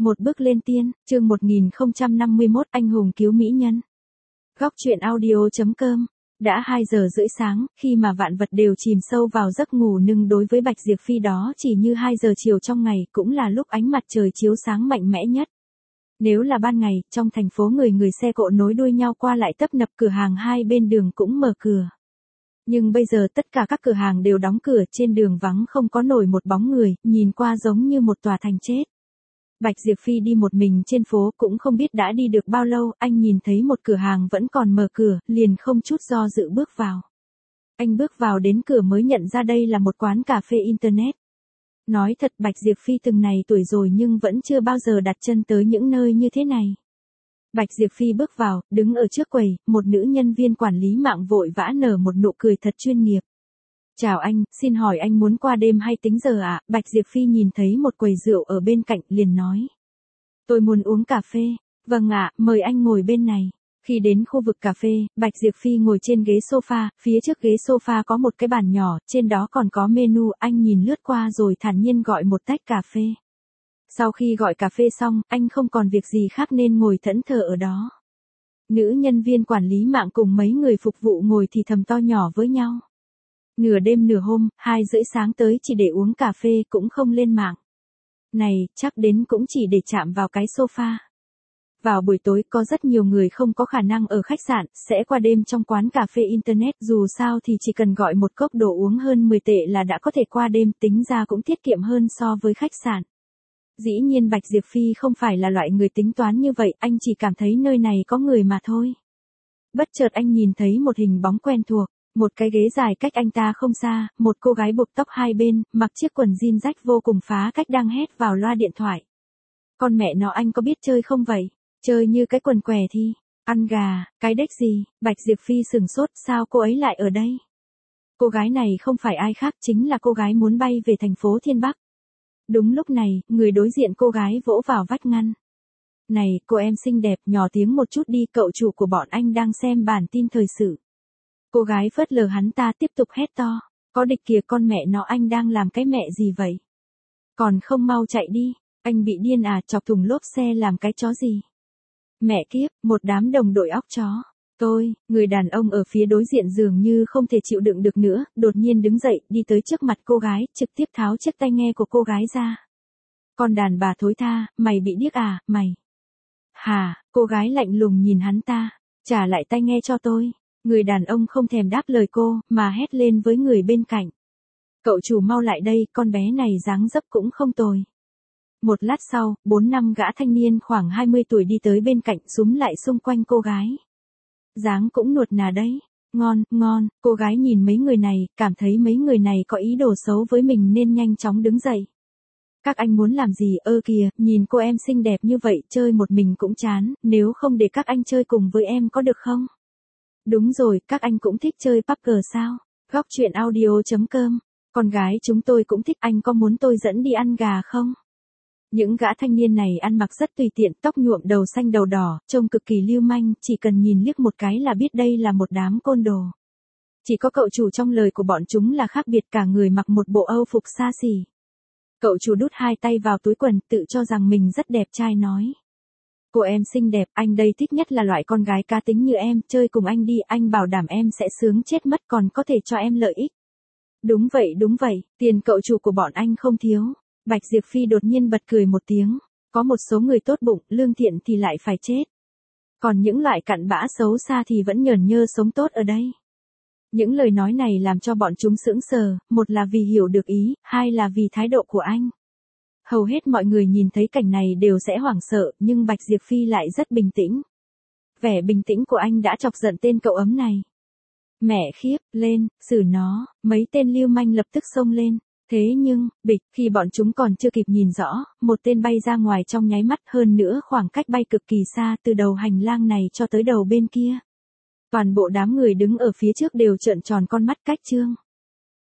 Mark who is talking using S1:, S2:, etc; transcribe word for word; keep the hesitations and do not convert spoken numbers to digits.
S1: Một bước lên tiên, chương một nghìn không trăm năm mươi mốt anh hùng cứu mỹ nhân. Góc truyện audio.com. Đã hai giờ rưỡi sáng, khi mà vạn vật đều chìm sâu vào giấc ngủ nhưng đối với Bạch Diệp Phi đó chỉ như hai giờ chiều trong ngày, cũng là lúc ánh mặt trời chiếu sáng mạnh mẽ nhất. Nếu là ban ngày, trong thành phố người người xe cộ nối đuôi nhau qua lại tấp nập, cửa hàng hai bên đường cũng mở cửa. Nhưng bây giờ tất cả các cửa hàng đều đóng cửa, trên đường vắng không có nổi một bóng người, nhìn qua giống như một tòa thành chết. Bạch Diệp Phi đi một mình trên phố, cũng không biết đã đi được bao lâu, anh nhìn thấy một cửa hàng vẫn còn mở cửa, liền không chút do dự bước vào. Anh bước vào đến cửa mới nhận ra đây là một quán cà phê Internet. Nói thật, Bạch Diệp Phi từng này tuổi rồi nhưng vẫn chưa bao giờ đặt chân tới những nơi như thế này. Bạch Diệp Phi bước vào, đứng ở trước quầy, một nữ nhân viên quản lý mạng vội vã nở một nụ cười thật chuyên nghiệp. Chào anh, xin hỏi anh muốn qua đêm hay tính giờ ạ? À? Bạch Diệp Phi nhìn thấy một quầy rượu ở bên cạnh, liền nói. Tôi muốn uống cà phê. Vâng ạ, mời anh ngồi bên này. Khi đến khu vực cà phê, Bạch Diệp Phi ngồi trên ghế sofa, phía trước ghế sofa có một cái bàn nhỏ, trên đó còn có menu, anh nhìn lướt qua rồi thản nhiên gọi một tách cà phê. Sau khi gọi cà phê xong, anh không còn việc gì khác nên ngồi thẫn thờ ở đó. Nữ nhân viên quản lý mạng cùng mấy người phục vụ ngồi thì thầm to nhỏ với nhau. Nửa đêm nửa hôm, hai rưỡi sáng tới chỉ để uống cà phê cũng không lên mạng. Này, chắc đến cũng chỉ để chạm vào cái sofa. Vào buổi tối có rất nhiều người không có khả năng ở khách sạn, sẽ qua đêm trong quán cà phê Internet, dù sao thì chỉ cần gọi một cốc đồ uống hơn mười tệ là đã có thể qua đêm, tính ra cũng tiết kiệm hơn so với khách sạn. Dĩ nhiên Bạch Diệp Phi không phải là loại người tính toán như vậy, anh chỉ cảm thấy nơi này có người mà thôi. Bất chợt anh nhìn thấy một hình bóng quen thuộc. Một cái ghế dài cách anh ta không xa, một cô gái buộc tóc hai bên, mặc chiếc quần jean rách vô cùng phá cách đang hét vào loa điện thoại. Con mẹ nó, anh có biết chơi không vậy? Chơi như cái quần què thì, ăn gà, cái đếch gì? Bạch Diệp Phi sửng sốt, sao cô ấy lại ở đây? Cô gái này không phải ai khác, chính là cô gái muốn bay về thành phố Thiên Bắc. Đúng lúc này, người đối diện cô gái vỗ vào vách ngăn. Này, cô em xinh đẹp, nhỏ tiếng một chút đi, cậu chủ của bọn anh đang xem bản tin thời sự. Cô gái phớt lờ hắn ta, tiếp tục hét to. Có địch kìa, con mẹ nó, anh đang làm cái mẹ gì vậy? Còn không mau chạy đi, anh bị điên à, chọc thùng lốp xe làm cái chó gì? Mẹ kiếp, một đám đồng đội óc chó. Tôi, người đàn ông ở phía đối diện dường như không thể chịu đựng được nữa, đột nhiên đứng dậy, đi tới trước mặt cô gái, trực tiếp tháo chiếc tai nghe của cô gái ra. Con đàn bà thối tha, mày bị điếc à, mày? Hà, cô gái lạnh lùng nhìn hắn ta, trả lại tai nghe cho tôi. Người đàn ông không thèm đáp lời cô, mà hét lên với người bên cạnh. Cậu chủ mau lại đây, con bé này dáng dấp cũng không tồi. Một lát sau, bốn năm gã thanh niên khoảng hai mươi tuổi đi tới bên cạnh, súm lại xung quanh cô gái. Dáng cũng nuột nà đấy. Ngon, ngon, cô gái nhìn mấy người này, cảm thấy mấy người này có ý đồ xấu với mình nên nhanh chóng đứng dậy. Các anh muốn làm gì? Ơ kìa, nhìn cô em xinh đẹp như vậy, chơi một mình cũng chán, nếu không để các anh chơi cùng với em có được không? Đúng rồi, các anh cũng thích chơi poker sao? Góc truyện audio.com. Con gái chúng tôi cũng thích, anh có muốn tôi dẫn đi ăn gà không? Những gã thanh niên này ăn mặc rất tùy tiện, tóc nhuộm, đầu xanh đầu đỏ, trông cực kỳ lưu manh, chỉ cần nhìn liếc một cái là biết đây là một đám côn đồ. Chỉ có cậu chủ trong lời của bọn chúng là khác biệt, cả người mặc một bộ âu phục xa xỉ. Cậu chủ đút hai tay vào túi quần, tự cho rằng mình rất đẹp trai nói. Cô em xinh đẹp, anh đây thích nhất là loại con gái cá tính như em, chơi cùng anh đi, anh bảo đảm em sẽ sướng chết mất, còn có thể cho em lợi ích. Đúng vậy, đúng vậy, tiền cậu chủ của bọn anh không thiếu. Bạch Diệp Phi đột nhiên bật cười một tiếng. Có một số người tốt bụng, lương thiện thì lại phải chết. Còn những loại cặn bã xấu xa thì vẫn nhởn nhơ sống tốt ở đây. Những lời nói này làm cho bọn chúng sững sờ, một là vì hiểu được ý, hai là vì thái độ của anh. Hầu hết mọi người nhìn thấy cảnh này đều sẽ hoảng sợ, nhưng Bạch Diệp Phi lại rất bình tĩnh. Vẻ bình tĩnh của anh đã chọc giận tên cậu ấm này. Mẹ khiếp, lên, xử nó, mấy tên lưu manh lập tức xông lên. Thế nhưng, bịch, khi bọn chúng còn chưa kịp nhìn rõ, một tên bay ra ngoài trong nháy mắt, hơn nữa khoảng cách bay cực kỳ xa, từ đầu hành lang này cho tới đầu bên kia. Toàn bộ đám người đứng ở phía trước đều trợn tròn con mắt cách trương.